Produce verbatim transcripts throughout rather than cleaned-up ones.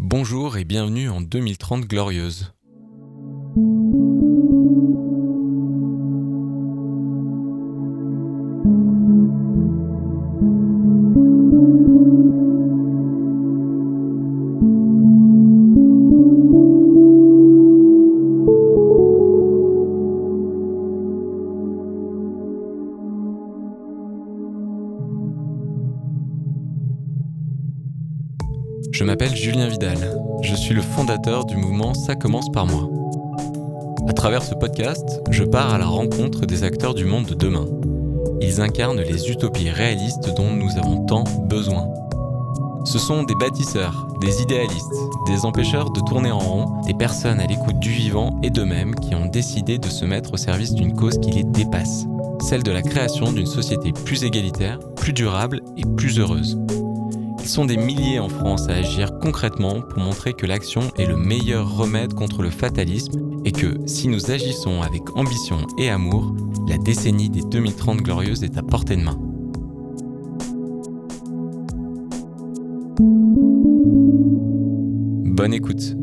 Bonjour et bienvenue en deux mille trente glorieuse. Je m'appelle Julien Vidal, je suis le fondateur du mouvement Ça commence par moi. À travers ce podcast, je pars à la rencontre des acteurs du monde de demain. Ils incarnent les utopies réalistes dont nous avons tant besoin. Ce sont des bâtisseurs, des idéalistes, des empêcheurs de tourner en rond, des personnes à l'écoute du vivant et d'eux-mêmes qui ont décidé de se mettre au service d'une cause qui les dépasse, celle de la création d'une société plus égalitaire, plus durable et plus heureuse. Ils sont des milliers en France à agir concrètement pour montrer que l'action est le meilleur remède contre le fatalisme et que, si nous agissons avec ambition et amour, la décennie des deux mille trente glorieuses est à portée de main. Bonne écoute.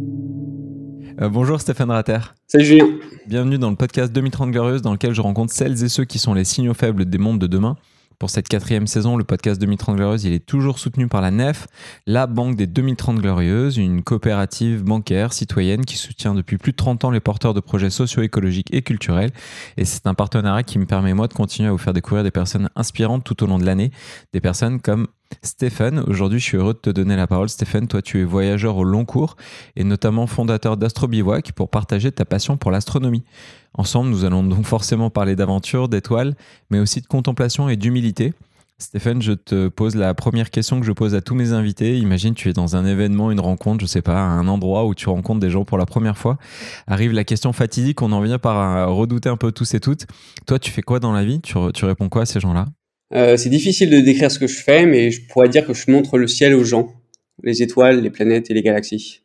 Euh, bonjour Stéphane Ratter. Salut Julien. Bienvenue dans le podcast deux mille trente glorieuses dans lequel je rencontre celles et ceux qui sont les signaux faibles des mondes de demain. Pour cette quatrième saison, le podcast deux mille trente glorieuses, il est toujours soutenu par la N E F, la Banque des deux mille trente glorieuses, une coopérative bancaire citoyenne qui soutient depuis plus de trente ans les porteurs de projets socio-écologiques et culturels. Et c'est un partenariat qui me permet, moi, de continuer à vous faire découvrir des personnes inspirantes tout au long de l'année, des personnes comme Stéphane. Aujourd'hui, je suis heureux de te donner la parole. Stéphane, toi, tu es voyageur au long cours et notamment fondateur d'Astrobivouac pour partager ta passion pour l'astronomie. Ensemble, nous allons donc forcément parler d'aventure, d'étoiles, mais aussi de contemplation et d'humilité. Stéphane, je te pose la première question que je pose à tous mes invités. Imagine, tu es dans un événement, une rencontre, je sais pas, un endroit où tu rencontres des gens pour la première fois. Arrive la question fatidique, on en vient par redouter un peu tous et toutes. Toi, tu fais quoi dans la vie ? tu, tu réponds quoi à ces gens-là ? Euh, c'est difficile de décrire ce que je fais, mais je pourrais dire que je montre le ciel aux gens, les étoiles, les planètes et les galaxies.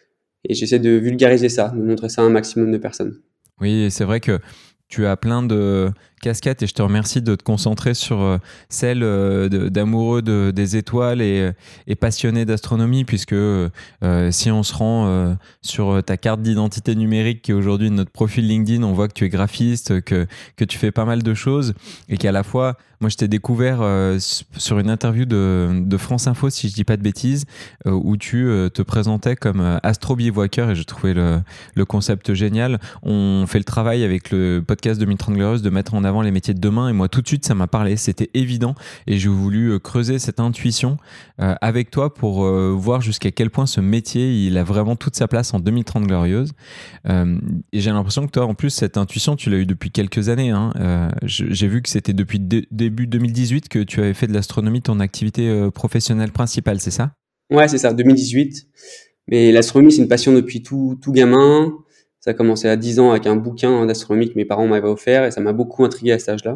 Et j'essaie de vulgariser ça, de montrer ça à un maximum de personnes. Oui, c'est vrai que tu as plein de casquettes et je te remercie de te concentrer sur celle de, d'amoureux de, des étoiles et, et passionné d'astronomie, puisque euh, si on se rend euh, sur ta carte d'identité numérique qui est aujourd'hui notre profil LinkedIn, on voit que tu es graphiste, que, que tu fais pas mal de choses et qu'à la fois, moi je t'ai découvert euh, sur une interview de, de France Info, si je dis pas de bêtises, euh, où tu euh, te présentais comme euh, astro-bivouaqueur et je trouvais le, le concept génial. On fait le travail avec le podcast deux mille trente glorieuses de mettre en avant les métiers de demain et moi tout de suite ça m'a parlé, c'était évident et j'ai voulu creuser cette intuition euh, avec toi pour euh, voir jusqu'à quel point ce métier il a vraiment toute sa place en deux mille trente glorieuses euh, et j'ai l'impression que toi en plus cette intuition tu l'as eu depuis quelques années hein. euh, j'ai vu que c'était depuis dé- début deux mille dix-huit que tu avais fait de l'astronomie ton activité euh, professionnelle principale, c'est ça ? Ouais, c'est ça, deux mille dix-huit. Mais l'astronomie, c'est une passion depuis tout, tout gamin. Ça a commencé à dix ans avec un bouquin d'astronomie que mes parents m'avaient offert et ça m'a beaucoup intrigué à cet âge-là.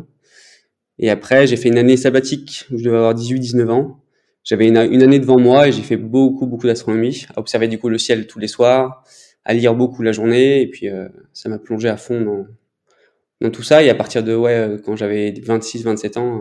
Et après, j'ai fait une année sabbatique où je devais avoir dix-huit dix-neuf ans. J'avais une, une année devant moi et j'ai fait beaucoup, beaucoup d'astronomie, à observer du coup le ciel tous les soirs, à lire beaucoup la journée et puis euh, ça m'a plongé à fond dans, dans tout ça. Et à partir de, ouais, quand j'avais vingt-six vingt-sept ans,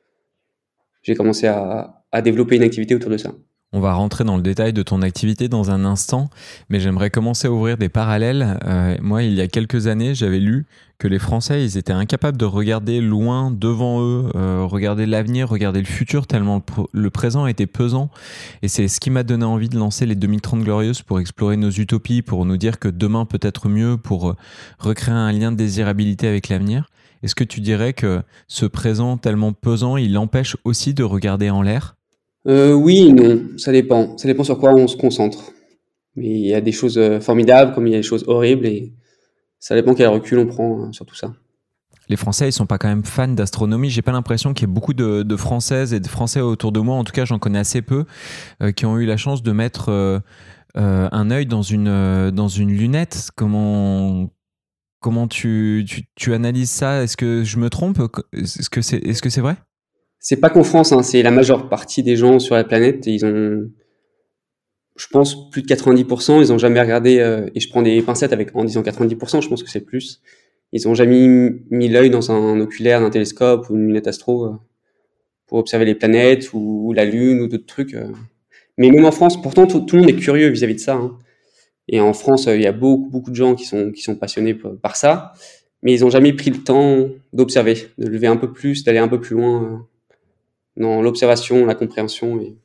j'ai commencé à, à développer une activité autour de ça. On va rentrer dans le détail de ton activité dans un instant, mais j'aimerais commencer à ouvrir des parallèles. Euh, moi, il y a quelques années, j'avais lu que les Français, ils étaient incapables de regarder loin devant eux, euh, regarder l'avenir, regarder le futur, tellement le, pr- le présent était pesant. Et c'est ce qui m'a donné envie de lancer les deux mille trente glorieuses pour explorer nos utopies, pour nous dire que demain peut être mieux, pour recréer un lien de désirabilité avec l'avenir. Est-ce que tu dirais que ce présent tellement pesant, il empêche aussi de regarder en l'air ? Euh, oui, non, ça dépend. Ça dépend sur quoi on se concentre. Mais il y a des choses formidables comme il y a des choses horribles et ça dépend quel recul on prend sur tout ça. Les Français, ils sont pas quand même fans d'astronomie. J'ai pas l'impression qu'il y ait beaucoup de, de Françaises et de Français autour de moi. En tout cas, j'en connais assez peu euh, qui ont eu la chance de mettre euh, euh, un œil dans une euh, dans une lunette. Comment comment tu, tu tu analyses ça ? Est-ce que je me trompe ? Est-ce que c'est est-ce que c'est vrai ? C'est pas qu'en France, hein, c'est la majeure partie des gens sur la planète. Et ils ont, je pense, plus de quatre-vingt-dix pour cent, ils ont jamais regardé. Euh, et je prends des pincettes avec en disant quatre-vingt-dix pour cent, je pense que c'est plus. Ils ont jamais mis, mis l'œil dans un oculaire, un télescope ou une lunette astro euh, pour observer les planètes ou, ou la Lune ou d'autres trucs. Euh. Mais même en France, pourtant, tout, tout le monde est curieux vis-à-vis de ça, hein. Et en France, euh, il y a beaucoup, beaucoup de gens qui sont, qui sont passionnés par, par ça, mais ils n'ont jamais pris le temps d'observer, de lever un peu plus, d'aller un peu plus loin euh, dans l'observation, la compréhension. Et,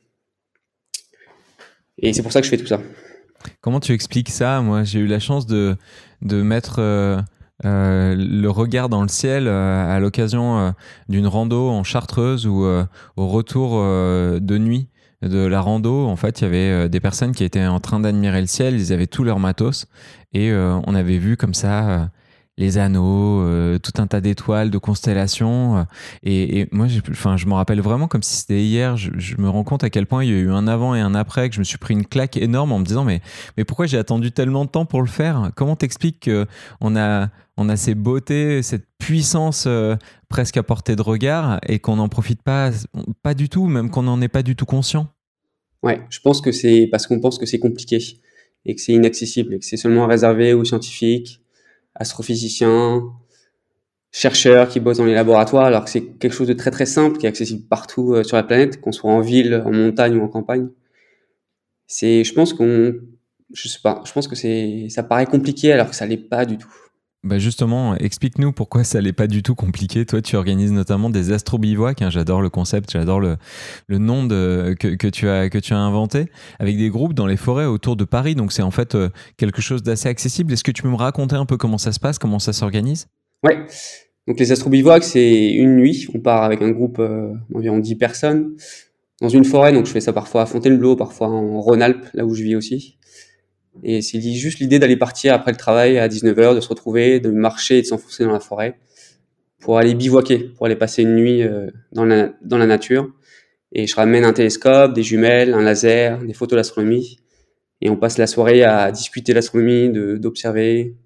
et c'est pour ça que je fais tout ça. Comment tu expliques ça? Moi, j'ai eu la chance de, de mettre euh, euh, le regard dans le ciel euh, à l'occasion euh, d'une rando en Chartreuse où, euh, au retour euh, de nuit de la rando, en fait, il y avait euh, des personnes qui étaient en train d'admirer le ciel, ils avaient tout leur matos et euh, on avait vu comme ça euh, les anneaux, euh, tout un tas d'étoiles, de constellations. euh, et, et moi, j'ai, enfin, je me rappelle vraiment comme si c'était hier. Je, je me rends compte à quel point il y a eu un avant et un après, que je me suis pris une claque énorme en me disant mais, mais pourquoi j'ai attendu tellement de temps pour le faire? Comment t'expliques qu'on a, on a ces beautés, cette puissance euh, presque à portée de regard et qu'on n'en profite pas, pas du tout, même qu'on n'en est pas du tout conscient? Ouais, je pense que c'est parce qu'on pense que c'est compliqué et que c'est inaccessible et que c'est seulement réservé aux scientifiques, astrophysiciens, chercheurs qui bossent dans les laboratoires, alors que c'est quelque chose de très très simple qui est accessible partout euh, sur la planète, qu'on soit en ville, en montagne ou en campagne. C'est, je pense qu'on, je sais pas, je pense que c'est, ça paraît compliqué alors que ça l'est pas du tout. Bah justement, explique-nous pourquoi ça n'est pas du tout compliqué. Toi, tu organises notamment des astrobivouacs, hein, j'adore le concept, j'adore le, le nom de, que, que, tu as, que tu as inventé, avec des groupes dans les forêts autour de Paris. Donc c'est en fait euh, quelque chose d'assez accessible. Est-ce que tu peux me raconter un peu comment ça se passe, comment ça s'organise? Ouais. Donc les astrobivouacs, c'est une nuit. On part avec un groupe euh, d'environ dix personnes dans une forêt. Donc je fais ça parfois à Fontainebleau, parfois en Rhône-Alpes, là où je vis aussi. Et c'est juste l'idée d'aller partir après le travail à dix-neuf heures, de se retrouver, de marcher et de s'enfoncer dans la forêt pour aller bivouaquer, pour aller passer une nuit euh, dans la, dans la nature. Et je ramène un télescope, des jumelles, un laser, des photos d'astronomie. Et on passe la soirée à discuter l'astronomie, de, d'observer.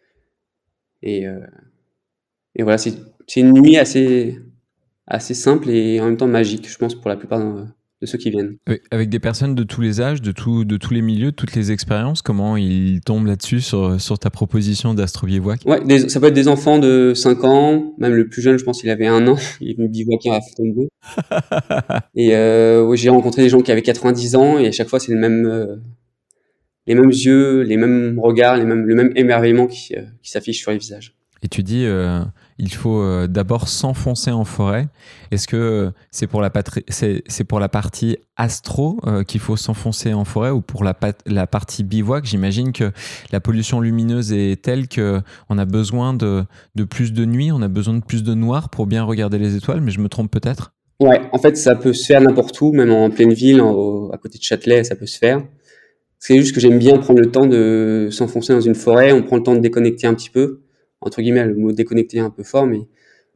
Et, euh, et voilà, c'est, c'est une nuit assez, assez simple et en même temps magique, je pense, pour la plupart de, de ceux qui viennent. Avec avec des personnes de tous les âges, de, tout, de tous les milieux, de toutes les expériences, comment ils tombent là-dessus sur, sur ta proposition d'Astrobivouac? Ouais, des, ça peut être des enfants de cinq ans, même le plus jeune, je pense, il avait un an, il est venu bivouaquer à Fontainebleau. Et euh, ouais, j'ai rencontré des gens qui avaient quatre-vingt-dix ans et à chaque fois, c'est le même, euh, les mêmes yeux, les mêmes regards, les mêmes, le même émerveillement qui, euh, qui s'affiche sur les visages. Et tu dis, euh, il faut euh, d'abord s'enfoncer en forêt. Est-ce que c'est pour la, patri- c'est, c'est pour la partie astro euh, qu'il faut s'enfoncer en forêt ou pour la, pat- la partie bivouac? J'imagine que la pollution lumineuse est telle qu'on a besoin de, de plus de nuit, on a besoin de plus de noir pour bien regarder les étoiles, mais je me trompe peut-être? Ouais, en fait, ça peut se faire n'importe où, même en pleine ville, en- au- à côté de Châtelet, ça peut se faire. C'est juste que j'aime bien prendre le temps de s'enfoncer dans une forêt, on prend le temps de déconnecter un petit peu, entre guillemets, le mot déconnecter est un peu fort, mais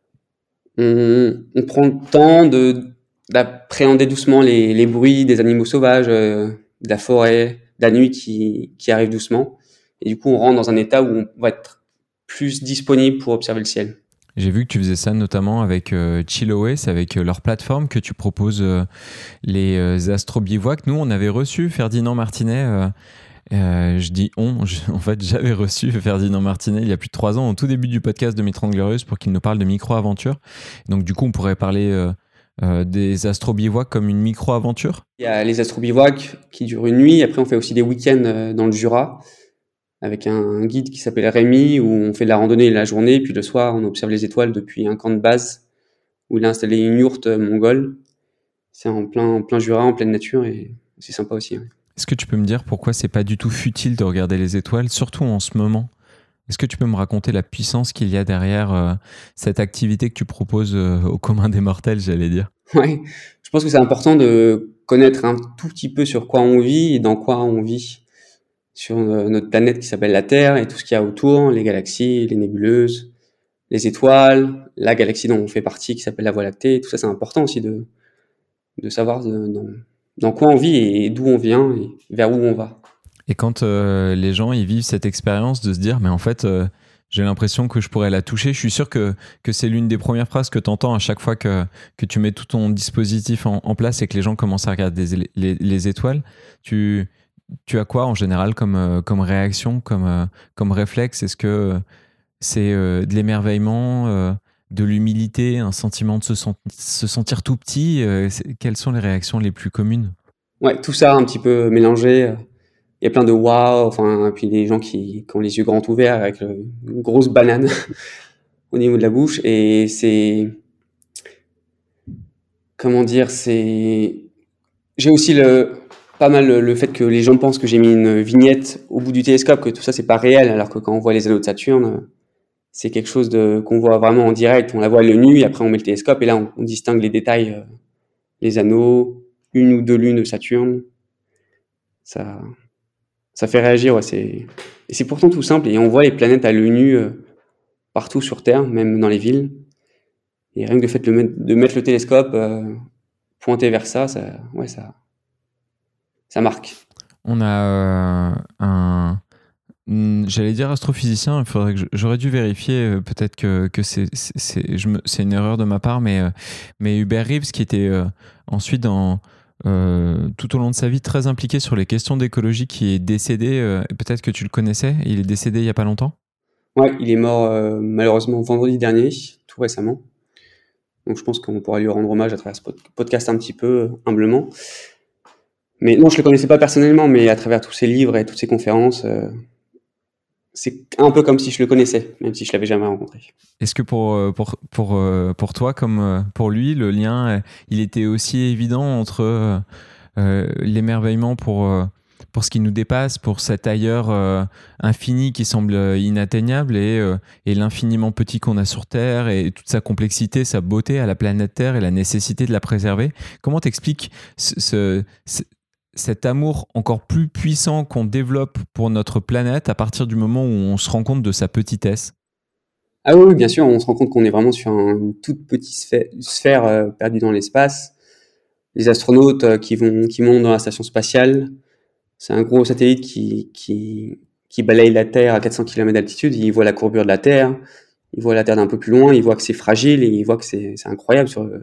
on, on prend le temps de d'appréhender doucement les, les bruits des animaux sauvages, euh, de la forêt, de la nuit qui, qui arrive doucement. Et du coup, on rentre dans un état où on va être plus disponible pour observer le ciel. J'ai vu que tu faisais ça notamment avec euh, Chiloé, c'est avec euh, leur plateforme que tu proposes euh, les euh, astrobivouacs. Nous, on avait reçu Ferdinand Martinet. Euh, euh, je dis on, je- en fait, j'avais reçu Ferdinand Martinet il y a plus de trois ans, au tout début du podcast de Mes trente Glorieuses, pour qu'il nous parle de micro-aventure. Donc, du coup, on pourrait parler euh, euh, des astrobivouacs comme une micro-aventure. Il y a les astrobivouacs qui durent une nuit. Après, on fait aussi des week-ends euh, dans le Jura avec un, un guide qui s'appelle Rémi où on fait de la randonnée la journée. Puis le soir, on observe les étoiles depuis un camp de base où il a installé une yourte euh, mongole. C'est en plein, en plein Jura, en pleine nature et c'est sympa aussi. Ouais. Est-ce que tu peux me dire pourquoi c'est pas du tout futile de regarder les étoiles, surtout en ce moment? Est-ce que tu peux me raconter la puissance qu'il y a derrière euh, cette activité que tu proposes euh, au commun des mortels, j'allais dire? Ouais, je pense que c'est important de connaître un tout petit peu sur quoi on vit et dans quoi on vit sur euh, notre planète qui s'appelle la Terre et tout ce qu'il y a autour, les galaxies, les nébuleuses, les étoiles, la galaxie dont on fait partie qui s'appelle la Voie lactée. Tout ça, c'est important aussi de, de savoir de- dans, dans quoi on vit et d'où on vient et vers où on va. Et quand euh, les gens ils vivent cette expérience de se dire, mais en fait, euh, j'ai l'impression que je pourrais la toucher, je suis sûr que, que c'est l'une des premières phrases que tu entends à chaque fois que, que tu mets tout ton dispositif en, en place et que les gens commencent à regarder les, les, les étoiles. Tu, tu as quoi en général comme, euh, comme réaction, comme, euh, comme réflexe? Est-ce que c'est euh, de l'émerveillement, euh, de l'humilité, un sentiment de se, sent- se sentir tout petit? Euh, c'est- quelles sont les réactions les plus communes? Ouais, tout ça un petit peu mélangé. Il y a plein de waouh, enfin, et puis des gens qui, qui ont les yeux grands ouverts avec euh, une grosse banane au niveau de la bouche. Et c'est, comment dire, c'est, j'ai aussi le, pas mal le, le fait que les gens pensent que j'ai mis une vignette au bout du télescope, que tout ça c'est pas réel, alors que quand on voit les anneaux de Saturne, c'est quelque chose de, qu'on voit vraiment en direct. On la voit à l'œil nu, et après on met le télescope, et là on, on distingue les détails, euh, les anneaux, une ou deux lunes de Saturne. Ça, ça fait réagir, ouais, c'est, et c'est pourtant tout simple, et on voit les planètes à l'œil nu, euh, partout sur Terre, même dans les villes. Et rien que le fait de, le mettre, de mettre le télescope euh, pointé vers ça, ça, ouais, ça, ça marque. On a euh, un, j'allais dire astrophysicien, il faudrait que je, j'aurais dû vérifier, euh, peut-être que, que c'est, c'est, c'est, je me, c'est une erreur de ma part, mais, euh, mais Hubert Reeves, qui était euh, ensuite dans, euh, tout au long de sa vie très impliqué sur les questions d'écologie, qui est décédé, euh, peut-être que tu le connaissais, il est décédé il n'y a pas longtemps. Ouais, il est mort euh, malheureusement vendredi dernier, tout récemment. Donc je pense qu'on pourra lui rendre hommage à travers ce podcast un petit peu, humblement. Mais non, je le connaissais pas personnellement, mais à travers tous ses livres et toutes ses conférences, euh, c'est un peu comme si je le connaissais, même si je l'avais jamais rencontré. Est-ce que pour, pour, pour, pour toi, comme pour lui, le lien, il était aussi évident entre euh, l'émerveillement pour, pour ce qui nous dépasse, pour cet ailleurs euh, infini qui semble inatteignable et, euh, et l'infiniment petit qu'on a sur Terre et toute sa complexité, sa beauté à la planète Terre et la nécessité de la préserver? Comment t'expliques ce, ce, ce cet amour encore plus puissant qu'on développe pour notre planète à partir du moment où on se rend compte de sa petitesse? Ah oui, bien sûr, on se rend compte qu'on est vraiment sur un, une toute petite sphère, sphère euh, perdue dans l'espace. Les astronautes euh, qui vont, qui montent dans la station spatiale, c'est un gros satellite qui, qui, qui balaye la Terre à quatre cents kilomètres d'altitude. Ils voient la courbure de la Terre, ils voient la Terre d'un peu plus loin, ils voient que c'est fragile et ils voient que c'est, c'est incroyable sur euh,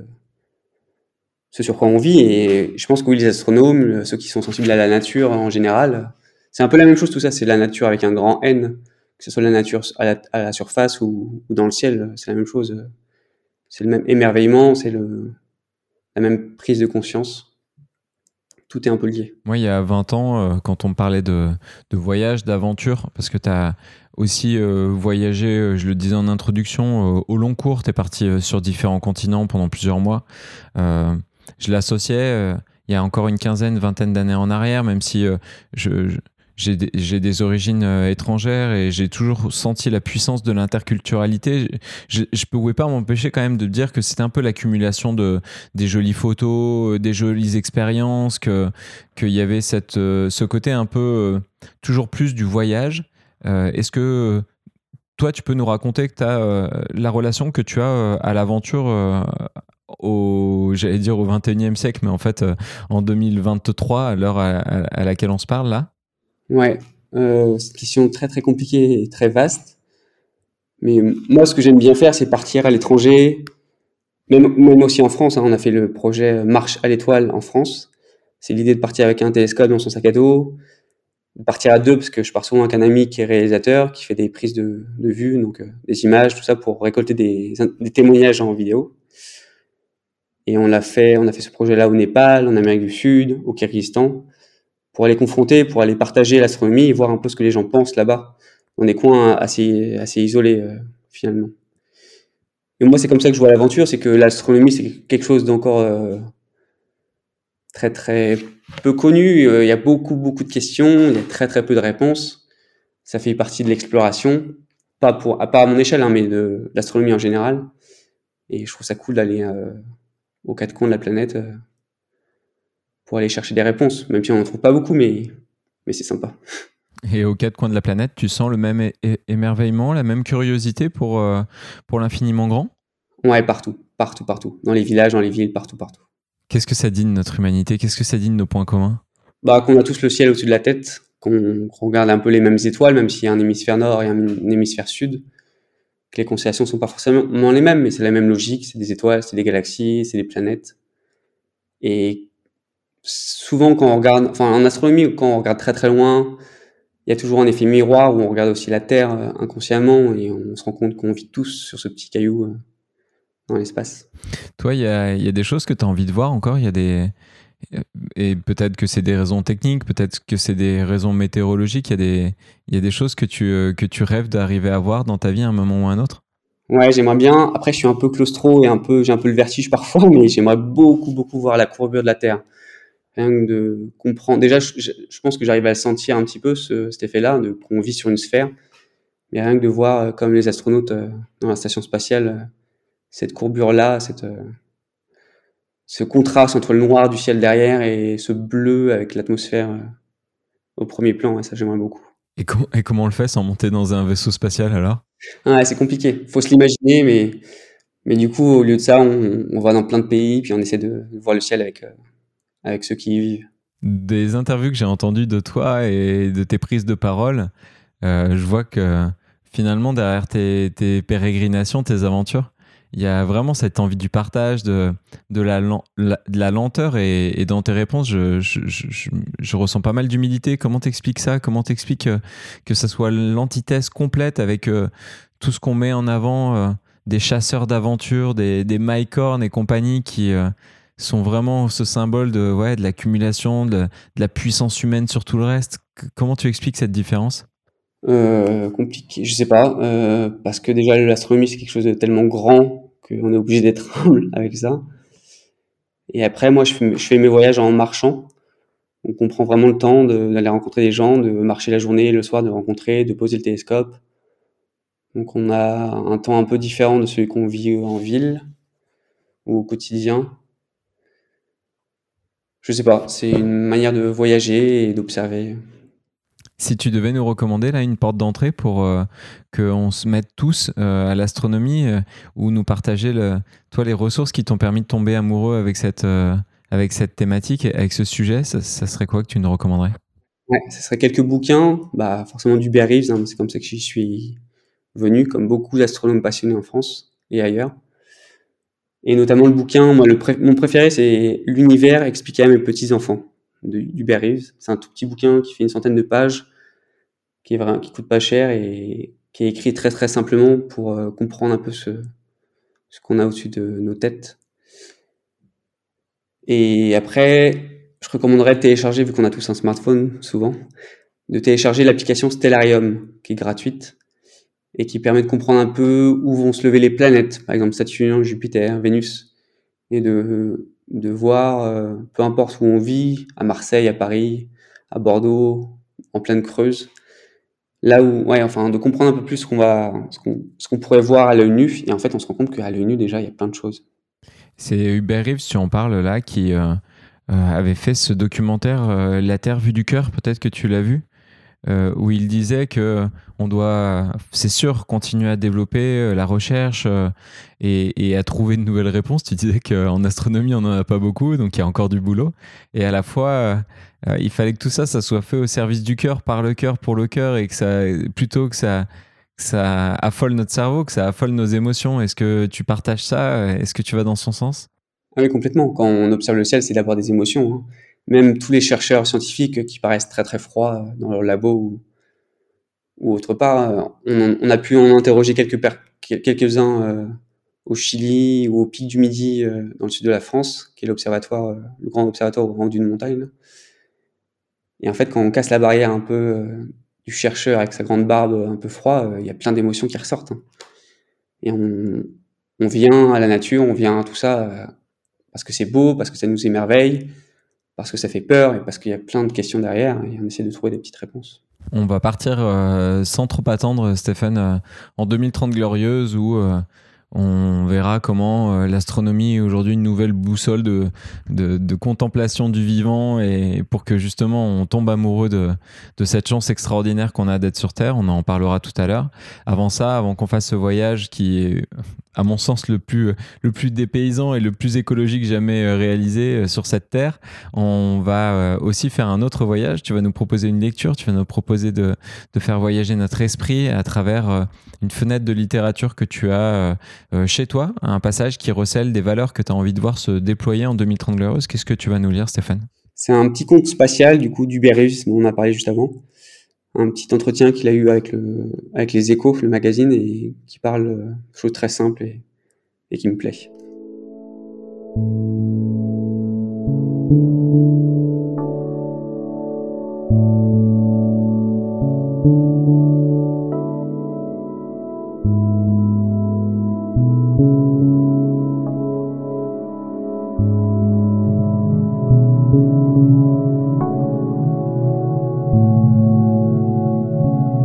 ce sur quoi on vit. Et je pense que oui, les astronomes, ceux qui sont sensibles à la nature en général, c'est un peu la même chose tout ça. C'est la nature avec un grand N, que ce soit la nature à la, à la surface ou, ou dans le ciel, c'est la même chose. C'est le même émerveillement, c'est le, la même prise de conscience. Tout est un peu lié. Moi, il y a vingt ans, euh, quand on me parlait de, de voyage, d'aventure, parce que tu as aussi euh, voyagé, euh, je le disais en introduction, euh, au long cours, tu es parti euh, sur différents continents pendant plusieurs mois. Euh, je l'associais euh, il y a encore une quinzaine, vingtaine d'années en arrière, même si euh, je, je j'ai des, j'ai des origines euh, étrangères et j'ai toujours senti la puissance de l'interculturalité. Je ne pouvais pas m'empêcher quand même de dire que c'était un peu l'accumulation de, des jolies photos, des jolies expériences, que, qu'il y avait cette, euh, ce côté un peu euh, toujours plus du voyage. Euh, est-ce que toi, tu peux nous raconter que tu as euh, la relation que tu as euh, à l'aventure euh, au, j'allais dire au vingt et unième siècle, mais en fait euh, en deux mille vingt-trois, à l'heure à, à, à laquelle on se parle là? Ouais, euh, c'est une question très très compliquée et très vaste. Mais moi, ce que j'aime bien faire, c'est partir à l'étranger, même, même aussi en France. Hein, on a fait le projet Marche à l'étoile en France. C'est l'idée de partir avec un télescope dans son sac à dos, de partir à deux, parce que je pars souvent avec un ami qui est réalisateur, qui fait des prises de, de vue, donc euh, des images, tout ça, pour récolter des, des témoignages en vidéo. Et on l'a fait, on a fait ce projet-là au Népal, en Amérique du Sud, au Kyrgyzstan, pour aller confronter, pour aller partager l'astronomie et voir un peu ce que les gens pensent là-bas, dans des coins assez, assez isolés, euh, finalement. Et moi, c'est comme ça que je vois l'aventure, c'est que l'astronomie, c'est quelque chose d'encore euh, très, très peu connu. Euh, Il y a beaucoup, beaucoup de questions, il y a très, très peu de réponses. Ça fait partie de l'exploration, pas pour, à pas à mon échelle, hein, mais de, de l'astronomie en général. Et je trouve ça cool d'aller euh, aux quatre coins de la planète euh, pour aller chercher des réponses, même si on n'en trouve pas beaucoup, mais, mais c'est sympa. Et aux quatre coins de la planète, tu sens le même é- é- émerveillement, la même curiosité pour, euh, pour l'infiniment grand? Ouais, partout, partout, partout. Dans les villages, dans les villes, partout, partout. Qu'est-ce que ça dit de notre humanité? Qu'est-ce que ça dit de nos points communs? Bah, qu'on a tous le ciel au-dessus de la tête, qu'on, qu'on regarde un peu les mêmes étoiles, même s'il y a un hémisphère nord et un, un hémisphère sud, que les constellations sont pas forcément les mêmes, mais c'est la même logique, c'est des étoiles, c'est des galaxies, c'est des planètes. Et souvent, quand on regarde, enfin, en astronomie, quand on regarde très très loin, il y a toujours un effet miroir où on regarde aussi la Terre euh, inconsciemment et on se rend compte qu'on vit tous sur ce petit caillou euh, dans l'espace. Toi, il y a, y a des choses que tu as envie de voir encore? Il y a des, Et peut-être que c'est des raisons techniques, peut-être que c'est des raisons météorologiques. Il y a des, il y a des choses que tu, euh, que tu rêves d'arriver à voir dans ta vie à un moment ou à un autre? Ouais, j'aimerais bien. Après, je suis un peu claustro et un peu, j'ai un peu le vertige parfois, mais j'aimerais beaucoup, beaucoup voir la courbure de la Terre. Rien que de comprendre. Déjà, je, je- je pense que j'arrive à sentir un petit peu ce, cet effet-là, de qu'on vit sur une sphère. Mais rien que de voir, euh, comme les astronautes euh, dans la station spatiale, euh, cette courbure-là, cette, euh, ce contraste entre le noir du ciel derrière et ce bleu avec l'atmosphère euh, au premier plan, ouais, ça j'aimerais beaucoup. Et, com- et comment on le fait sans monter dans un vaisseau spatial alors? Ah, ouais, c'est compliqué. Faut se l'imaginer, mais mais du coup, au lieu de ça, on, on va dans plein de pays, puis on essaie de voir le ciel avec euh, avec ceux qui y vivent. Des interviews que j'ai entendues de toi et de tes prises de parole, euh, je vois que finalement, derrière tes, tes pérégrinations, tes aventures, il y a vraiment cette envie du partage, de, de, la, len- la- de la lenteur. Et, et dans tes réponses, je, je, je, je- je ressens pas mal d'humilité. Comment t'expliques ça? Comment t'expliques euh, que ça soit l'antithèse complète avec euh, tout ce qu'on met en avant, euh, des chasseurs d'aventure, des, des Mike Horn et compagnie qui euh, sont vraiment ce symbole de, ouais, de l'accumulation, de, de la puissance humaine sur tout le reste. C- Comment tu expliques cette différence? Euh, compliqué, je sais pas, euh, parce que déjà l'astronomie c'est quelque chose de tellement grand qu'on est obligé d'être humble avec ça. Et après, moi, je fais, je fais mes voyages en marchant. Donc, on prend vraiment le temps de- d'aller rencontrer des gens, de marcher la journée, le soir, de rencontrer, de poser le télescope. Donc, on a un temps un peu différent de celui qu'on vit en ville ou au quotidien. Je sais pas, c'est une manière de voyager et d'observer. Si tu devais nous recommander là une porte d'entrée pour euh, qu'on se mette tous euh, à l'astronomie euh, ou nous partager le, toi les ressources qui t'ont permis de tomber amoureux avec cette, euh, avec cette thématique, avec ce sujet, ça, ça serait quoi que tu nous recommanderais? Ouais, ce serait quelques bouquins, bah, forcément du Hubert Reeves, hein, c'est comme ça que j'y suis venu, comme beaucoup d'astronomes passionnés en France et ailleurs. Et notamment le bouquin, moi, le pré- mon préféré, c'est L'univers expliqué à mes petits-enfants de d'Hubert Reeves. C'est un tout petit bouquin qui fait une centaine de pages, qui est vraiment, qui coûte pas cher et qui est écrit très très simplement pour euh, comprendre un peu ce, ce qu'on a au-dessus de nos têtes. Et après, je recommanderais de télécharger, vu qu'on a tous un smartphone souvent, de télécharger l'application Stellarium, qui est gratuite et qui permet de comprendre un peu où vont se lever les planètes, par exemple Saturne, Jupiter, Vénus, et de, de voir, euh, peu importe où on vit, à Marseille, à Paris, à Bordeaux, en pleine Creuse, là où, ouais, enfin, de comprendre un peu plus ce qu'on va, ce qu'on, ce qu'on pourrait voir à l'œil nu, et en fait, on se rend compte qu'à l'œil nu, déjà, il y a plein de choses. C'est Hubert Reeves, tu en parles là, qui euh, euh, avait fait ce documentaire euh, La Terre vue du cœur, peut-être que tu l'as vu. Euh, où il disait que on doit, c'est sûr, continuer à développer euh, la recherche euh, et, et à trouver de nouvelles réponses. Tu disais qu'en astronomie, on n'en a pas beaucoup, donc il y a encore du boulot. Et à la fois, euh, euh, il fallait que tout ça, ça soit fait au service du cœur, par le cœur, pour le cœur, et que ça, plutôt que ça, que ça affole notre cerveau, que ça affole nos émotions. Est-ce que tu partages ça? Est-ce que tu vas dans son sens? Ah oui, complètement. Quand on observe le ciel, c'est d'abord des émotions, hein. Même tous les chercheurs scientifiques qui paraissent très très froids euh, dans leur labo ou, ou autre part, euh, on, on a pu en interroger quelques per- quelques-uns euh, au Chili ou au Pic du Midi euh, dans le sud de la France, qui est l'observatoire, euh, le grand observatoire au rang d'une montagne, là. Et en fait, quand on casse la barrière un peu euh, du chercheur avec sa grande barbe euh, un peu froid, euh, il y a plein d'émotions qui ressortent, hein. Et on, on vient à la nature, on vient à tout ça euh, parce que c'est beau, parce que ça nous émerveille, parce que ça fait peur et parce qu'il y a plein de questions derrière et on essaie de trouver des petites réponses. On va partir euh, sans trop attendre, Stéphane, euh, en deux mille trente glorieuse où euh, on verra comment euh, l'astronomie est aujourd'hui une nouvelle boussole de, de, de contemplation du vivant et pour que justement on tombe amoureux de, de cette chance extraordinaire qu'on a d'être sur Terre. On en parlera tout à l'heure. Avant ça, avant qu'on fasse ce voyage qui est, à mon sens, le plus, le plus dépaysant et le plus écologique jamais euh, réalisé euh, sur cette Terre, on va euh, aussi faire un autre voyage. Tu vas nous proposer une lecture, tu vas nous proposer de, de faire voyager notre esprit à travers euh, une fenêtre de littérature que tu as euh, euh, chez toi, un passage qui recèle des valeurs que tu as envie de voir se déployer en deux mille trente glorieuse. Qu'est-ce que tu vas nous lire, Stéphane? C'est un petit conte spatial du coup d'Hubert Reeves dont on a parlé juste avant. Un petit entretien qu'il a eu avec, le, avec les Échos, le magazine, et qui parle euh, de choses très simples et, et qui me plaît.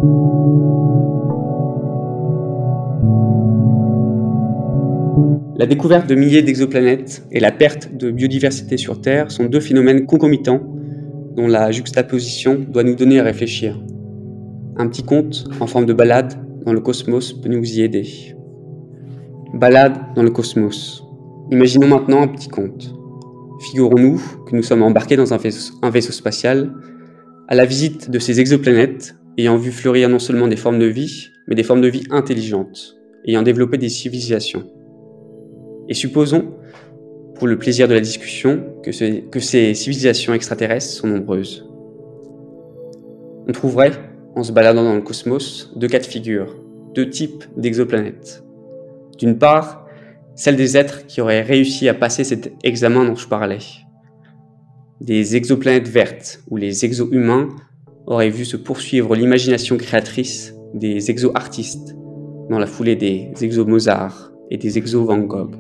La découverte de milliers d'exoplanètes et la perte de biodiversité sur Terre sont deux phénomènes concomitants dont la juxtaposition doit nous donner à réfléchir. Un petit conte en forme de balade dans le cosmos peut nous y aider. Balade dans le cosmos. Imaginons maintenant un petit conte. Figurons-nous que nous sommes embarqués dans un vaisseau, un vaisseau spatial à la visite de ces exoplanètes ayant vu fleurir non seulement des formes de vie, mais des formes de vie intelligentes, ayant développé des civilisations. Et supposons, pour le plaisir de la discussion, que, ce, que ces civilisations extraterrestres sont nombreuses. On trouverait, en se baladant dans le cosmos, deux cas de figure, deux types d'exoplanètes. D'une part, celle des êtres qui auraient réussi à passer cet examen dont je parlais. Des exoplanètes vertes, où les exo-humains auraient vu se poursuivre l'imagination créatrice des exo-artistes, dans la foulée des exo-Mozart et des exo-Van Gogh.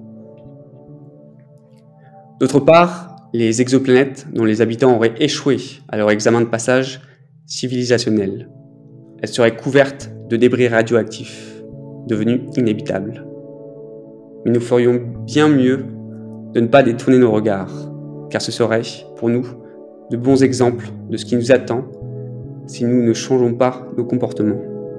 D'autre part, les exoplanètes dont les habitants auraient échoué à leur examen de passage civilisationnel. Elles seraient couvertes de débris radioactifs, devenus inhabitables. Mais nous ferions bien mieux de ne pas détourner nos regards, car ce serait, pour nous, de bons exemples de ce qui nous attend si nous ne changeons pas nos comportements.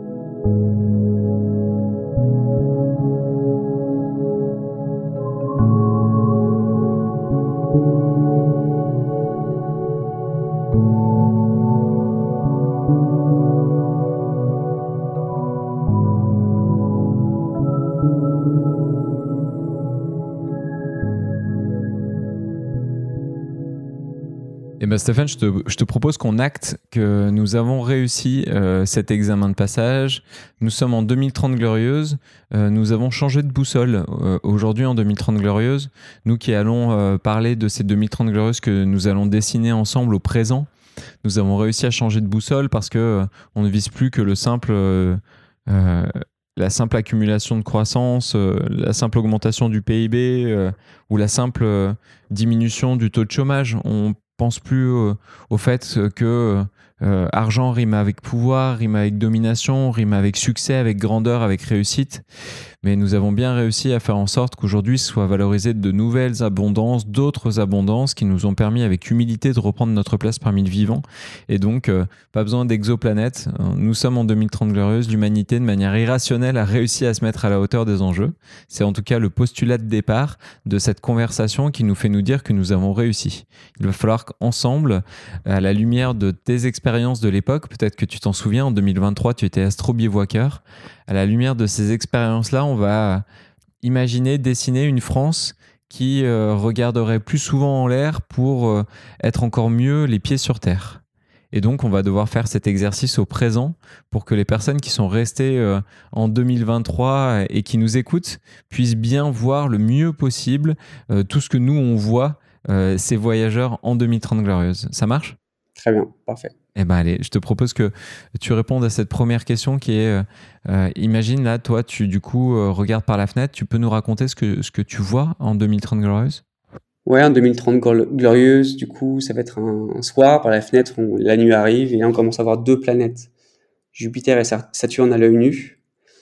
Eh ben Stéphane, je te, je te propose qu'on acte que nous avons réussi euh, cet examen de passage. Nous sommes en deux mille trente Glorieuse. Euh, nous avons changé de boussole euh, aujourd'hui en deux mille trente Glorieuse. Nous qui allons euh, parler de ces deux mille trente Glorieuses que nous allons dessiner ensemble au présent. Nous avons réussi à changer de boussole parce que euh, on ne vise plus que le simple, euh, euh, la simple accumulation de croissance, euh, la simple augmentation du P I B euh, ou la simple euh, diminution du taux de chômage. On pense plus euh, au fait que euh, argent rime avec pouvoir, rime avec domination, rime avec succès, avec grandeur, avec réussite. Mais nous avons bien réussi à faire en sorte qu'aujourd'hui soient valorisées de nouvelles abondances, d'autres abondances qui nous ont permis avec humilité de reprendre notre place parmi le vivant. Et donc, euh, pas besoin d'exoplanètes. Nous sommes en deux mille trente Glorieuse. L'humanité, de manière irrationnelle, a réussi à se mettre à la hauteur des enjeux. C'est en tout cas le postulat de départ de cette conversation qui nous fait nous dire que nous avons réussi. Il va falloir qu'ensemble, à la lumière de tes expériences de l'époque, peut-être que tu t'en souviens, en deux mille vingt-trois, tu étais astrobivouaqueur. À la lumière de ces expériences-là, on va imaginer, dessiner une France qui euh, regarderait plus souvent en l'air pour euh, être encore mieux les pieds sur terre. Et donc, on va devoir faire cet exercice au présent pour que les personnes qui sont restées euh, en deux mille vingt-trois et qui nous écoutent puissent bien voir le mieux possible euh, tout ce que nous, on voit, euh, ces voyageurs en deux mille trente Glorieuse. Ça marche ? Très bien, parfait. Eh ben allez, je te propose que tu répondes à cette première question qui est, euh, euh, imagine là, toi, tu du coup euh, regardes par la fenêtre, tu peux nous raconter ce que, ce que tu vois en deux mille trente Glorieuse ? Ouais, en deux mille trente Glorieuse, du coup, ça va être un, un soir, par la fenêtre, on, la nuit arrive, et là, on commence à voir deux planètes, Jupiter et Saturne à l'œil nu.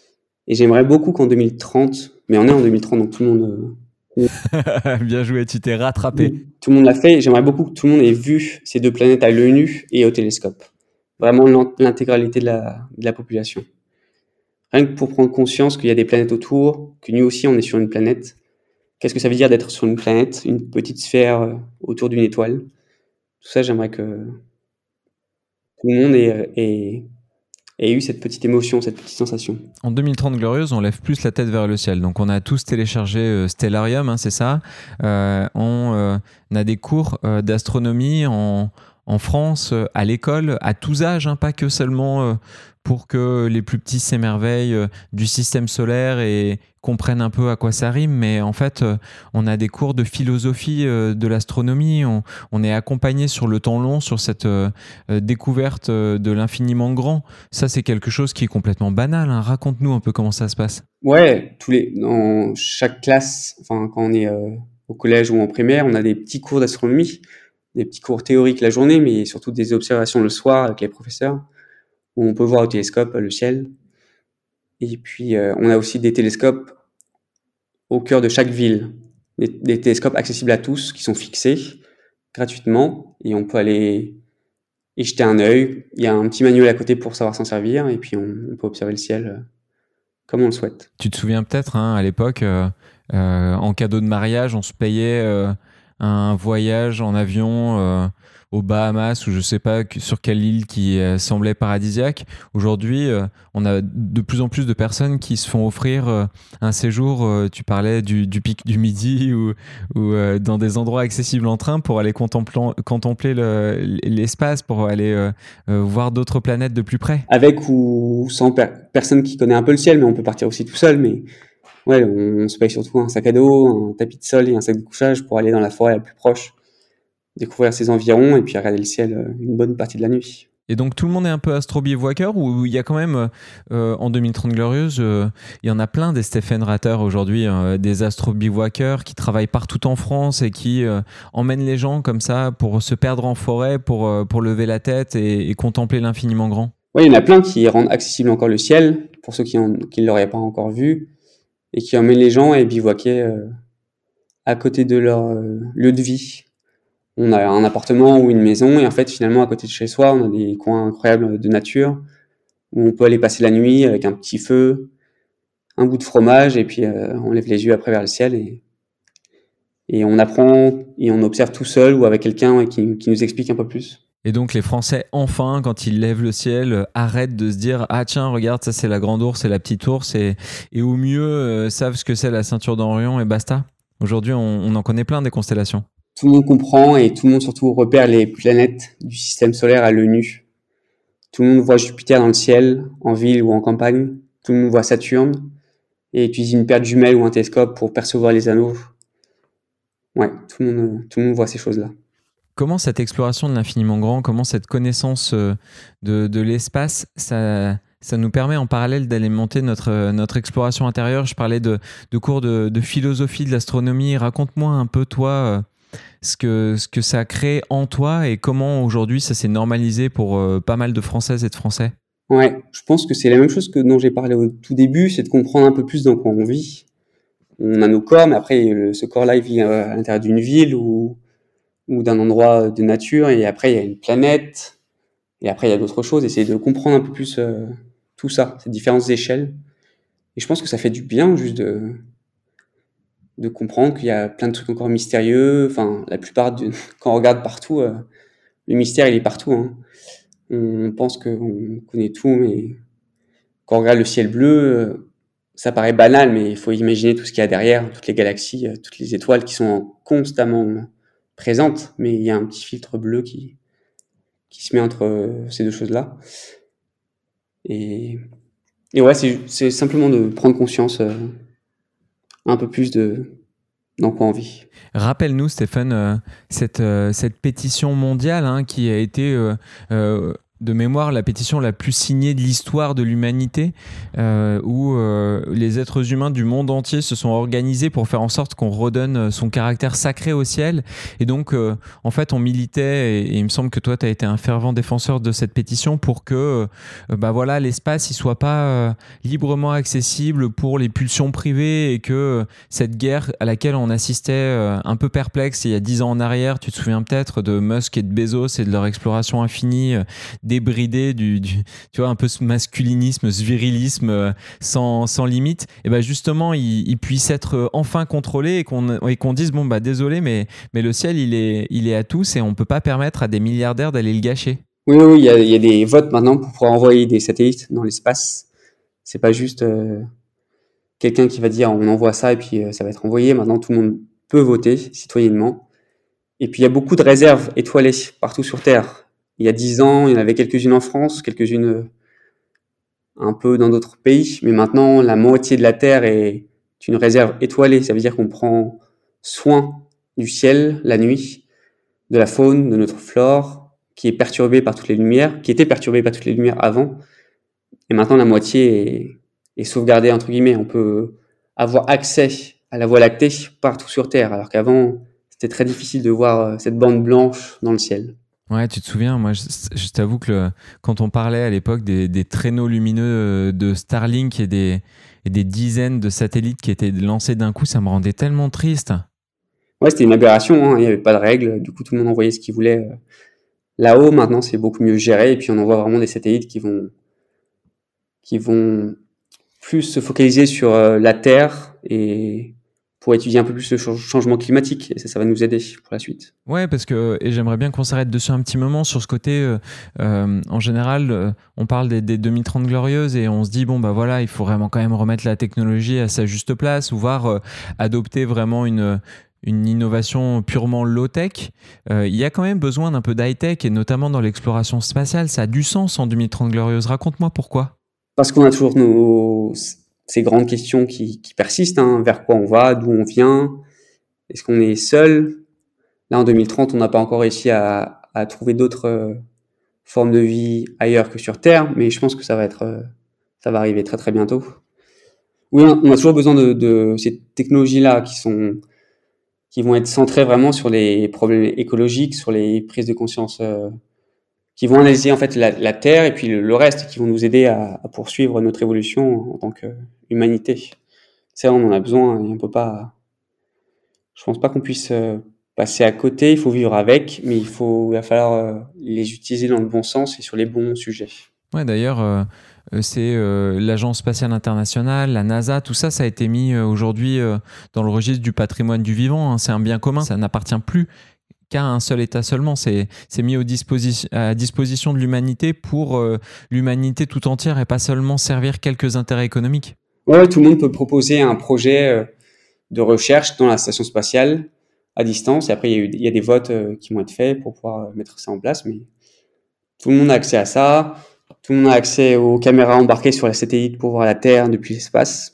Et j'aimerais beaucoup qu'en deux mille trente, mais on est en deux mille trente, donc tout le monde... Euh, Bien joué, tu t'es rattrapé. Tout le monde l'a fait, et j'aimerais beaucoup que tout le monde ait vu ces deux planètes à l'œil nu et au télescope. Vraiment l'intégralité de la, de la population. Rien que pour prendre conscience qu'il y a des planètes autour, que nous aussi on est sur une planète. Qu'est-ce que ça veut dire d'être sur une planète, une petite sphère autour d'une étoile? Tout ça, j'aimerais que tout le monde ait, ait, ait eu cette petite émotion, cette petite sensation. En deux mille trente Glorieuse, on lève plus la tête vers le ciel. Donc on a tous téléchargé euh, Stellarium, hein, c'est ça. Euh, on, euh, on a des cours euh, d'astronomie en, en France, euh, à l'école, à tous âges, hein, pas que seulement euh, pour que les plus petits s'émerveillent euh, du système solaire et comprennent un peu à quoi ça rime, mais en fait, euh, on a des cours de philosophie euh, de l'astronomie, on, on est accompagné sur le temps long, sur cette euh, euh, découverte euh, de l'infiniment grand. Ça, c'est quelque chose qui est complètement banal, hein. Raconte-nous un peu comment ça se passe. Ouais, tous les, dans chaque classe, enfin, quand on est euh, au collège ou en primaire, on a des petits cours d'astronomie, des petits cours théoriques la journée, mais surtout des observations le soir avec les professeurs. où on peut voir au télescope le ciel. Et puis, euh, on a aussi des télescopes au cœur de chaque ville, des, des télescopes accessibles à tous, qui sont fixés gratuitement, et on peut aller y jeter un œil. Il y a un petit manuel à côté pour savoir s'en servir, et puis on, on peut observer le ciel euh, comme on le souhaite. Tu te souviens peut-être, hein, à l'époque, euh, euh, en cadeau de mariage, on se payait euh, un voyage en avion euh, aux Bahamas ou je sais pas que- sur quelle île qui euh, semblait paradisiaque. Aujourd'hui, euh, on a de plus en plus de personnes qui se font offrir euh, un séjour. Euh, tu parlais du, du pic du Midi ou, ou euh, dans des endroits accessibles en train pour aller contemplant- contempler le- l'espace, pour aller euh, euh, voir d'autres planètes de plus près. Avec ou sans per- personne qui connaît un peu le ciel, mais on peut partir aussi tout seul. Mais ouais, on, on se paye surtout un sac à dos, un tapis de sol et un sac de couchage pour aller dans la forêt la plus proche, découvrir ses environs et puis regarder le ciel euh, une bonne partie de la nuit. Et donc tout le monde est un peu astro-bivouaqueur, ou il y a quand même, euh, en deux mille trente Glorieuse, euh, il y en a plein des Stephen Ratter aujourd'hui, euh, des astro-bivouaqueurs qui travaillent partout en France et qui euh, emmènent les gens comme ça pour se perdre en forêt, pour, euh, pour lever la tête et, et contempler l'infiniment grand. Ouais, il y en a plein qui rendent accessible encore le ciel pour ceux qui ne qui l'auraient pas encore vu et qui emmènent les gens à bivouaquer euh, à côté de leur euh, lieu de vie. On a un appartement ou une maison et en fait finalement à côté de chez soi on a des coins incroyables de nature où on peut aller passer la nuit avec un petit feu, un bout de fromage et puis euh, on lève les yeux après vers le ciel et, et on apprend et on observe tout seul ou avec quelqu'un qui, qui nous explique un peu plus. Et donc les Français, enfin, quand ils lèvent le ciel, euh, arrêtent de se dire « Ah tiens, regarde, ça c'est la grande ours et la petite ours » et, et au mieux euh, savent ce que c'est la ceinture d'Orion et basta. Aujourd'hui, on, on en connaît plein des constellations. Tout le monde comprend et tout le monde surtout repère les planètes du système solaire à l'œil nu. Tout le monde voit Jupiter dans le ciel, en ville ou en campagne. Tout le monde voit Saturne et utilise une paire de jumelles ou un télescope pour percevoir les anneaux. Ouais, tout le monde, tout le monde voit ces choses-là. Comment cette exploration de l'infiniment grand, comment cette connaissance euh, de, de l'espace, ça, ça nous permet en parallèle d'alimenter notre, notre exploration intérieure. Je parlais de, de cours de, de philosophie de l'astronomie. Raconte-moi un peu, toi, euh, ce que, ce que ça a créé en toi et comment aujourd'hui ça s'est normalisé pour euh, pas mal de Françaises et de Français. Ouais, je pense que c'est la même chose que dont j'ai parlé au tout début, c'est de comprendre un peu plus dans quoi on vit. On a nos corps, mais après, le- ce corps-là, il vit euh, à l'intérieur d'une ville ou, ou d'un endroit de nature, et après, il y a une planète, et après, il y a d'autres choses, essayer de comprendre un peu plus euh, tout ça, ces différentes échelles. Et je pense que ça fait du bien juste de, de comprendre qu'il y a plein de trucs encore mystérieux. Enfin, la plupart, de, quand on regarde partout, euh, le mystère, il est partout. Hein. On pense qu'on connaît tout, mais quand on regarde le ciel bleu, euh, ça paraît banal, mais il faut imaginer tout ce qu'il y a derrière, toutes les galaxies, euh, toutes les étoiles qui sont constamment présentes, mais il y a un petit filtre bleu qui, qui se met entre euh, ces deux choses-là. Et, et ouais, c'est, c'est simplement de prendre conscience euh, un peu plus de dans quoi on vit. Rappelle-nous, Stéphane, euh, cette, euh, cette pétition mondiale hein, qui a été, euh, euh, de mémoire, la pétition la plus signée de l'histoire de l'humanité, euh, où euh, les êtres humains du monde entier se sont organisés pour faire en sorte qu'on redonne son caractère sacré au ciel. Et donc, euh, en fait, on militait, et, et il me semble que toi, tu as été un fervent défenseur de cette pétition pour que euh, bah voilà, l'espace ne soit pas euh, librement accessible pour les pulsions privées et que euh, cette guerre à laquelle on assistait euh, un peu perplexe il y a dix ans en arrière, tu te souviens peut-être de Musk et de Bezos et de leur exploration infinie, euh, débridée du, du, tu vois, un peu ce masculinisme, ce virilisme euh, sans, sans limite, et ben justement, il, il puisse être enfin contrôlé et qu'on, et qu'on dise, bon, bah désolé, mais, mais le ciel, il est, il est à tous et on peut pas permettre à des milliardaires d'aller le gâcher. Oui, oui, oui, il y a, il y a des votes maintenant pour pouvoir envoyer des satellites dans l'espace. C'est pas juste euh, quelqu'un qui va dire on envoie ça et puis euh, ça va être envoyé. Maintenant, tout le monde peut voter citoyennement. Et puis, il y a beaucoup de réserves étoilées partout sur Terre. Il y a dix ans, il y en avait quelques-unes en France, quelques-unes euh, un peu dans d'autres pays. Mais maintenant, la moitié de la Terre est une réserve étoilée. Ça veut dire qu'on prend soin du ciel la nuit, de la faune, de notre flore, qui est perturbée par toutes les lumières, qui était perturbée par toutes les lumières avant. Et maintenant, la moitié est, est sauvegardée, entre guillemets. On peut avoir accès à la Voie lactée partout sur Terre, alors qu'avant, c'était très difficile de voir cette bande blanche dans le ciel. Ouais, tu te souviens, moi, je, je t'avoue que le- quand on parlait à l'époque des, des traîneaux lumineux de Starlink et des, et des dizaines de satellites qui étaient lancés d'un coup, ça me rendait tellement triste. Ouais, c'était une aberration, hein, il n'y avait pas de règles, du coup tout le monde envoyait ce qu'il voulait euh, là-haut. Maintenant, c'est beaucoup mieux géré, et puis on envoie vraiment des satellites qui vont, qui vont plus se focaliser sur euh, la Terre et pour étudier un peu plus le ch- changement climatique, et ça, ça va nous aider pour la suite. Ouais, parce que et j'aimerais bien qu'on s'arrête dessus un petit moment sur ce côté. Euh, euh, en général, euh, on parle des, des deux mille trente glorieuses et on se dit bon bah voilà, il faut vraiment quand même remettre la technologie à sa juste place ou voir euh, adopter vraiment une une innovation purement low-tech. Euh, il y a quand même besoin d'un peu d'high-tech et notamment dans l'exploration spatiale. Ça a du sens en deux mille trente glorieuses. Raconte-moi pourquoi. Parce qu'on a toujours nos, ces grandes questions qui, qui persistent, hein, vers quoi on va, d'où on vient, est-ce qu'on est seul? Là, en deux mille trente, on n'a pas encore réussi à, à trouver d'autres euh, formes de vie ailleurs que sur Terre, mais je pense que ça va être, euh, ça va arriver très très bientôt. Oui, on a toujours besoin de, de ces technologies-là qui sont, qui vont être centrées vraiment sur les problèmes écologiques, sur les prises de conscience, euh, qui vont analyser en fait la, la Terre et puis le, le reste, qui vont nous aider à, à poursuivre notre évolution en tant qu'humanité. Ça, on en a besoin et on peut pas. Je pense pas qu'on puisse euh, passer à côté. Il faut vivre avec, mais il faut, il va falloir euh, les utiliser dans le bon sens et sur les bons sujets. Ouais, d'ailleurs, euh, euh, c'est euh, l'Agence spatiale internationale, la NASA, tout ça, ça a été mis euh, aujourd'hui euh, dans le registre du patrimoine du vivant, hein. C'est un bien commun. Ça n'appartient plus qu'à un seul État seulement. C'est, c'est mis au disposi- à disposition de l'humanité pour euh, l'humanité tout entière et pas seulement servir quelques intérêts économiques. Ouais, tout le monde peut proposer un projet euh, de recherche dans la station spatiale à distance. Et après, il y a, eu, il y a des votes euh, qui vont être faits pour pouvoir euh, mettre ça en place. Mais tout le monde a accès à ça. Tout le monde a accès aux caméras embarquées sur les satellites pour voir la Terre depuis l'espace.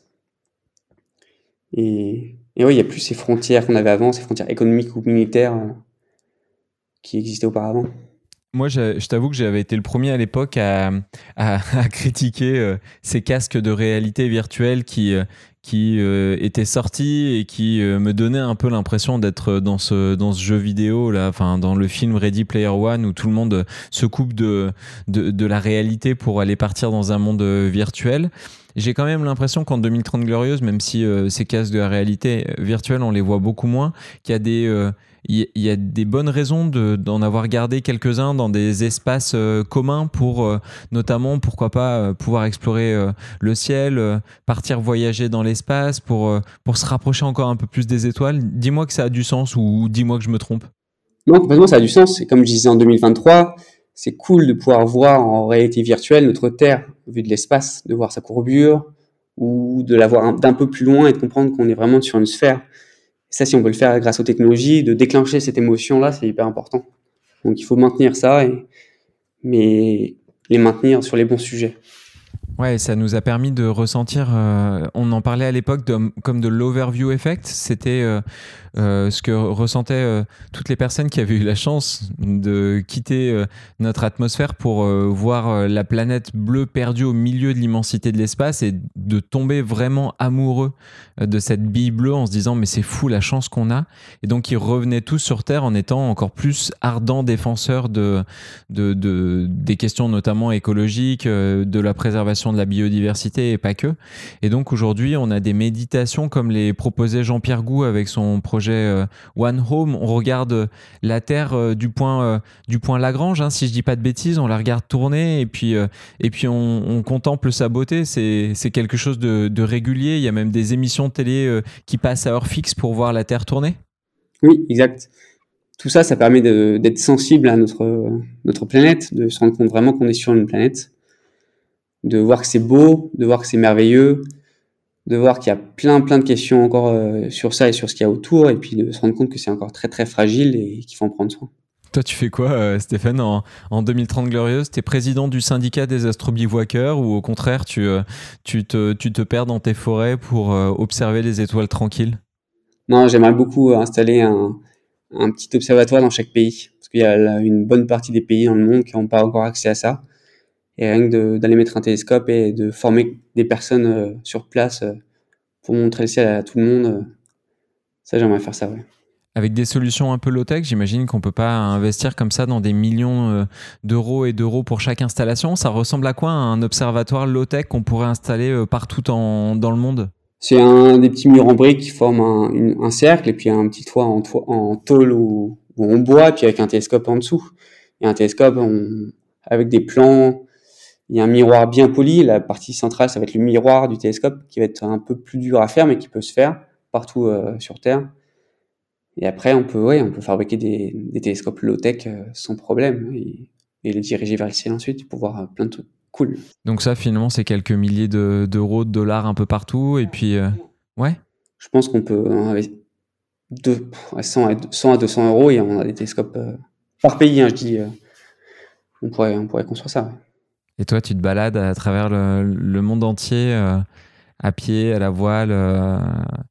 Et, et oui, il n'y a plus ces frontières qu'on avait avant, ces frontières économiques ou militaires euh, qui existaient auparavant. Moi, je, je t'avoue que j'avais été le premier à l'époque à, à, à critiquer euh, ces casques de réalité virtuelle qui, euh, qui euh, étaient sortis et qui euh, me donnaient un peu l'impression d'être dans ce, dans ce jeu vidéo, là, enfin, dans le film Ready Player One où tout le monde se coupe de, de, de la réalité pour aller partir dans un monde euh, virtuel. J'ai quand même l'impression qu'en deux mille trente Glorieuse, même si euh, ces casques de réalité virtuelle, on les voit beaucoup moins, qu'il y a des... euh, il y a des bonnes raisons de, d'en avoir gardé quelques-uns dans des espaces euh, communs pour euh, notamment, pourquoi pas, euh, pouvoir explorer euh, le ciel, euh, partir voyager dans l'espace pour, euh, pour se rapprocher encore un peu plus des étoiles. Dis-moi que ça a du sens ou dis-moi que je me trompe. Non, complètement, ça a du sens. Et comme je disais en deux mille vingt-trois, c'est cool de pouvoir voir en réalité virtuelle notre Terre vue de l'espace, de voir sa courbure ou de la voir un- d'un peu plus loin et de comprendre qu'on est vraiment sur une sphère. Et ça, si on peut le faire grâce aux technologies, de déclencher cette émotion-là, c'est hyper important. Donc il faut maintenir ça, et, mais les maintenir sur les bons sujets. Ouais, ça nous a permis de ressentir, euh, on en parlait à l'époque de, comme de l'overview effect, c'était euh, euh, ce que ressentaient euh, toutes les personnes qui avaient eu la chance de quitter euh, notre atmosphère pour euh, voir euh, la planète bleue perdue au milieu de l'immensité de l'espace et de tomber vraiment amoureux euh, de cette bille bleue en se disant mais c'est fou la chance qu'on a. Et donc ils revenaient tous sur Terre en étant encore plus ardents défenseurs de, de, de, des questions notamment écologiques, euh, de la préservation de la biodiversité et pas que. Et donc aujourd'hui, on a des méditations comme les proposait Jean-Pierre Gou avec son projet euh, One Home. On regarde la Terre euh, du point euh, du point Lagrange, hein, si je dis pas de bêtises, on la regarde tourner et puis euh, et puis on, on contemple sa beauté. C'est c'est quelque chose de, de régulier. Il y a même des émissions de télé euh, qui passent à heure fixe pour voir la Terre tourner. Oui, exact. Tout ça, ça permet de, d'être sensible à notre, notre planète, de se rendre compte vraiment qu'on est sur une planète, de voir que c'est beau, de voir que c'est merveilleux, de voir qu'il y a plein plein de questions encore euh, sur ça et sur ce qu'il y a autour, et puis de se rendre compte que c'est encore très très fragile et qu'il faut en prendre soin. Toi, tu fais quoi, euh, Stéphane, en, en deux mille trente Glorieuse? Tu es président du syndicat des astrobivouaqueurs ou au contraire, tu, euh, tu, te, tu te perds dans tes forêts pour euh, observer les étoiles tranquilles? Non, j'aimerais beaucoup installer un, un petit observatoire dans chaque pays, parce qu'il y a là une bonne partie des pays dans le monde qui n'ont pas encore accès à ça. Et rien que de- d'aller mettre un télescope et de former des personnes euh, sur place euh, pour montrer le ciel à tout le monde, euh, ça j'aimerais faire ça, ouais. Avec des solutions un peu low-tech, j'imagine qu'on ne peut pas investir comme ça dans des millions euh, d'euros et d'euros pour chaque installation. Ça ressemble à quoi un observatoire low-tech qu'on pourrait installer euh, partout en, dans le monde? C'est un des petits murs en briques qui forment un, une, un cercle et puis un petit toit en, toit, en tôle ou, ou en bois, puis avec un télescope en dessous. Et un télescope on, avec des plans, il y a un miroir bien poli. La partie centrale, ça va être le miroir du télescope qui va être un peu plus dur à faire, mais qui peut se faire partout euh, sur Terre. Et après, on peut, ouais, on peut fabriquer des, des télescopes low-tech euh, sans problème et, et les diriger vers le ciel ensuite pour voir euh, plein de trucs cool. Donc ça, finalement, c'est quelques milliers de, d'euros, de dollars un peu partout. Et puis, euh, ouais. Je pense qu'on peut, hein, avec deux, cent à deux cents euros, et on a des télescopes euh, par pays, hein, je dis. Euh, on, pourrait, on pourrait construire ça. Ouais. Et toi, tu te balades à travers le, le monde entier, euh, à pied, à la voile, euh,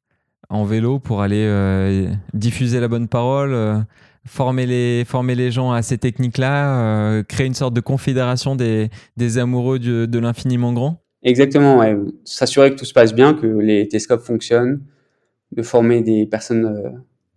en vélo pour aller euh, diffuser la bonne parole, euh, former, les, former les gens à ces techniques-là, euh, créer une sorte de confédération des, des amoureux de, de l'infiniment grand. Exactement, ouais. S'assurer que tout se passe bien, que les télescopes fonctionnent, de former des personnes euh,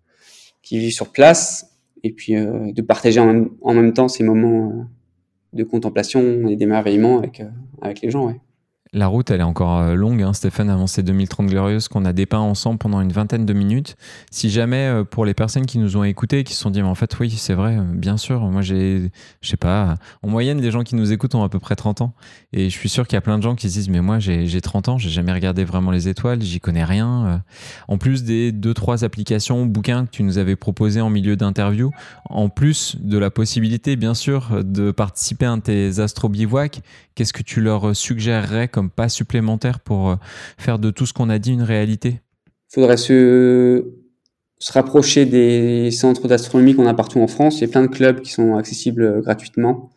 qui vivent sur place, et puis euh, de partager en même, en même temps ces moments euh, de contemplation et d'émerveillement avec, euh, avec les gens. Ouais. La route, elle est encore longue, hein, Stéphane, avant ces deux mille trente glorieuses qu'on a dépeint ensemble pendant une vingtaine de minutes. Si jamais, pour les personnes qui nous ont écoutés, qui se sont dit, mais en fait, oui, c'est vrai, bien sûr, moi j'ai, je sais pas, en moyenne, les gens qui nous écoutent ont à peu près trente ans. Et je suis sûr qu'il y a plein de gens qui se disent, mais moi j'ai, j'ai trente ans, j'ai jamais regardé vraiment les étoiles, j'y connais rien. En plus des deux, trois applications, bouquins que tu nous avais proposés en milieu d'interview, en plus de la possibilité, bien sûr, de participer à un de tes astro-bivouacs, qu'est-ce que tu leur suggérerais comme pas supplémentaire pour faire de tout ce qu'on a dit une réalité? Il faudrait se, se rapprocher des centres d'astronomie qu'on a partout en France. Il y a plein de clubs qui sont accessibles gratuitement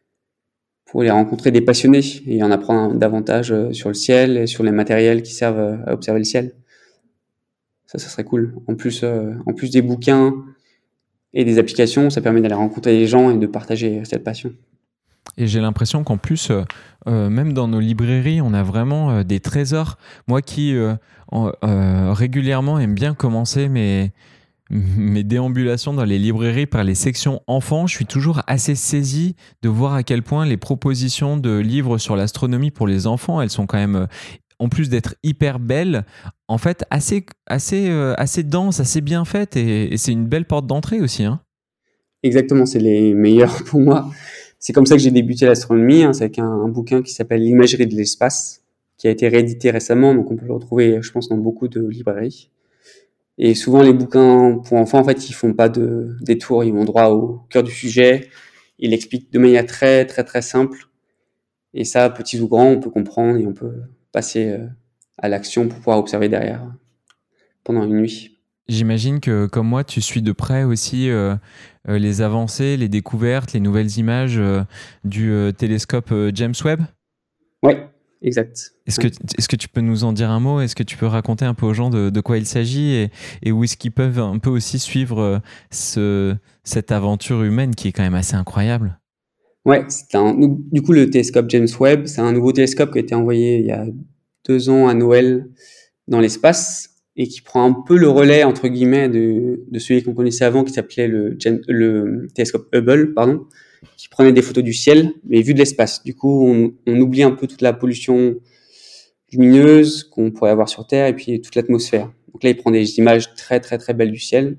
pour aller rencontrer des passionnés et en apprendre davantage sur le ciel et sur les matériels qui servent à observer le ciel. Ça, ça serait cool. En plus, euh, en plus des bouquins et des applications, ça permet d'aller rencontrer les gens et de partager cette passion. Et j'ai l'impression qu'en plus, euh, euh, même dans nos librairies, on a vraiment euh, des trésors. Moi qui euh, en, euh, régulièrement aime bien commencer mes, mes déambulations dans les librairies par les sections enfants, je suis toujours assez saisi de voir à quel point les propositions de livres sur l'astronomie pour les enfants, elles sont quand même, euh, en plus d'être hyper belles, en fait assez, assez, euh, assez denses, assez bien faites. Et, et c'est une belle porte d'entrée aussi. Hein. Exactement, c'est les meilleurs pour moi. C'est comme ça que j'ai débuté l'astronomie, hein, c'est avec un, un bouquin qui s'appelle L'imagerie de l'espace, qui a été réédité récemment, donc on peut le retrouver, je pense, dans beaucoup de librairies. Et souvent, les bouquins pour enfants, en fait, ils font pas de détour, ils vont droit au cœur du sujet, ils l'expliquent de manière très, très, très simple. Et ça, petits ou grands, on peut comprendre et on peut passer à l'action pour pouvoir observer derrière pendant une nuit. J'imagine que, comme moi, tu suis de près aussi euh, euh, les avancées, les découvertes, les nouvelles images euh, du euh, télescope euh, James Webb. Oui, exact. Est-ce que, est-ce que tu peux nous en dire un mot? Est-ce que tu peux raconter un peu aux gens de, de quoi il s'agit et, et où est-ce qu'ils peuvent un peu aussi suivre euh, ce, cette aventure humaine qui est quand même assez incroyable? Ouais, c'est un, du coup, le télescope James Webb, c'est un nouveau télescope qui a été envoyé il y a deux ans à Noël dans l'espace et qui prend un peu le relais, entre guillemets, de, de celui qu'on connaissait avant, qui s'appelait le, le télescope Hubble, pardon, qui prenait des photos du ciel, mais vu de l'espace. Du coup, on, on oublie un peu toute la pollution lumineuse qu'on pourrait avoir sur Terre et puis toute l'atmosphère. Donc là, il prend des images très, très, très belles du ciel.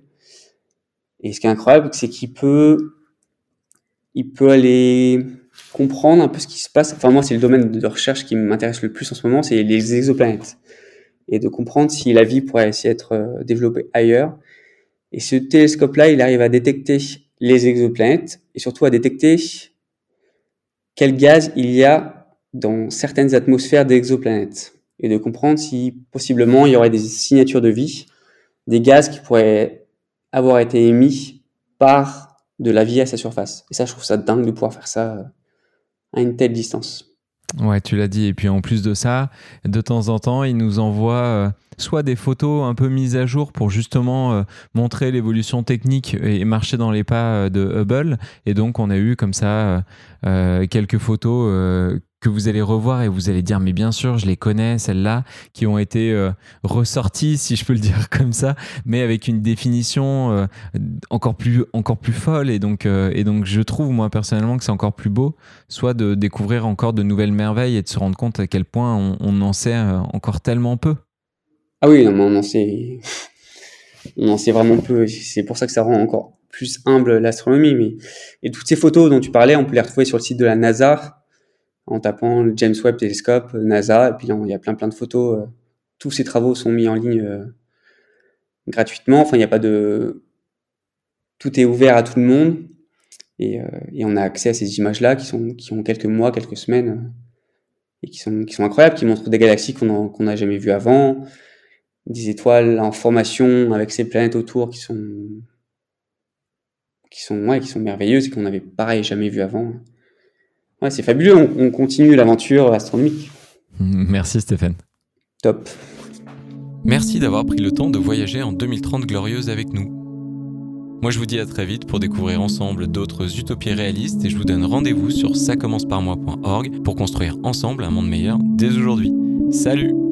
Et ce qui est incroyable, c'est qu'il peut, il peut aller comprendre un peu ce qui se passe. Enfin, moi, c'est le domaine de recherche qui m'intéresse le plus en ce moment, c'est les exoplanètes. Et de comprendre si la vie pourrait essayer d'être développée ailleurs. Et ce télescope-là, il arrive à détecter les exoplanètes et surtout à détecter quel gaz il y a dans certaines atmosphères d'exoplanètes. Et de comprendre si possiblement il y aurait des signatures de vie, des gaz qui pourraient avoir été émis par de la vie à sa surface. Et ça, je trouve ça dingue de pouvoir faire ça à une telle distance. Ouais, tu l'as dit. Et puis en plus de ça, de temps en temps, il nous envoie euh, soit des photos un peu mises à jour pour justement euh, montrer l'évolution technique et marcher dans les pas de Hubble. Et donc, on a eu comme ça euh, quelques photos euh, que vous allez revoir et vous allez dire mais bien sûr je les connais celles-là, qui ont été euh, ressorties, si je peux le dire comme ça, mais avec une définition euh, encore plus encore plus folle, et donc euh, et donc je trouve moi personnellement que c'est encore plus beau, soit de découvrir encore de nouvelles merveilles et de se rendre compte à quel point on, on en sait euh, encore tellement peu. Ah oui, non, mais on en sait, on en sait vraiment peu. C'est pour ça que ça rend encore plus humble l'astronomie. Mais et toutes ces photos dont tu parlais, on peut les retrouver sur le site de la NASA en tapant le James Webb Telescope, NASA, et puis il y a plein plein de photos. Tous ces travaux sont mis en ligne euh, gratuitement. Enfin, il n'y a pas de, tout est ouvert à tout le monde, et, euh, et on a accès à ces images-là qui sont qui ont quelques mois, quelques semaines, euh, et qui sont qui sont incroyables, qui montrent des galaxies qu'on qu'on n'a jamais vues avant, des étoiles en formation avec ces planètes autour qui sont qui sont ouais, qui sont merveilleuses et qu'on n'avait pareil jamais vues avant. Ouais, c'est fabuleux, on, on continue l'aventure astronomique. Merci Stéphane. Top. Merci d'avoir pris le temps de voyager en deux mille trente glorieuse avec nous. Moi je vous dis à très vite pour découvrir ensemble d'autres utopies réalistes, et je vous donne rendez-vous sur ça commence par moi point org pour construire ensemble un monde meilleur dès aujourd'hui. Salut!